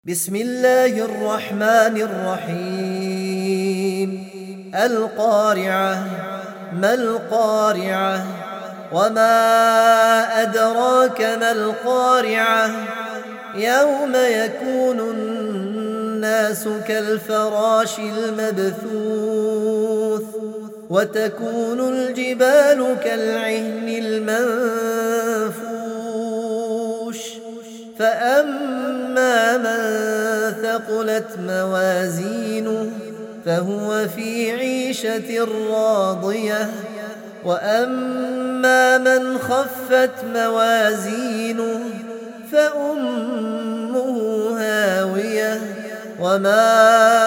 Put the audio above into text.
بسم الله الرحمن الرحيم. القارعة. ما القارعة؟ وما أدراك ما القارعة؟ يوم يكون الناس كالفراش المبثوث وتكون الجبال كالعهن المنفوش فأما من ثقلت موازينه فهو في عيشة راضية وأما من خفت موازينه فأمه هاوية وما